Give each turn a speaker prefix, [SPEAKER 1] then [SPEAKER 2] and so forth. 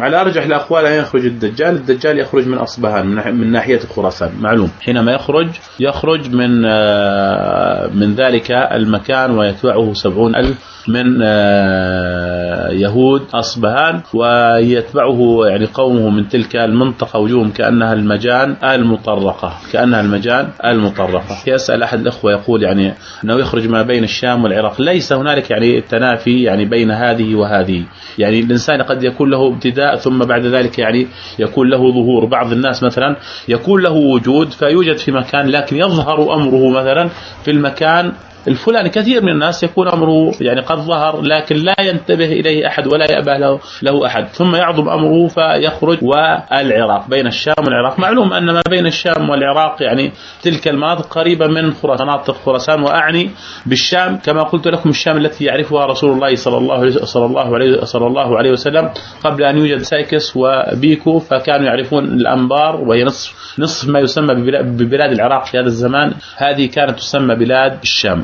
[SPEAKER 1] على أرجح الأقوال أن يخرج الدجال. الدجال يخرج من أصبهان من ناحية خراسان، معلوم حينما يخرج من ذلك المكان، ويتبعه 70,000 من يهود أصبهان، ويتبعه يعني قومه من تلك المنطقة، وجوههم كأنها المجان المطرقة. يسأل أحد الأخوة يقول يعني أنه يخرج ما بين الشام والعراق. ليس هنالك يعني تنافي يعني بين هذه وهذه، يعني الإنسان قد يكون له ابتداء ثم بعد ذلك يعني يكون له ظهور. بعض الناس مثلا يكون له وجود فيوجد في مكان، لكن يظهر أمره مثلا في المكان الفلاني. كثير من الناس يكون أمره يعني قد ظهر لكن لا ينتبه إليه أحد ولا يأبه له أحد، ثم يعظم أمره فيخرج. والعراق بين الشام والعراق، معلوم أن ما بين الشام والعراق يعني تلك المناطق قريبة من مناطق خراسان، وأعني بالشام كما قلت لكم الشام التي يعرفها رسول الله صلى الله عليه وسلم قبل أن يوجد سايكس وبيكو، فكانوا يعرفون الأنبار، وهي نصف ما يسمى ببلاد العراق في هذا الزمان، هذه كانت تسمى بلاد الشام.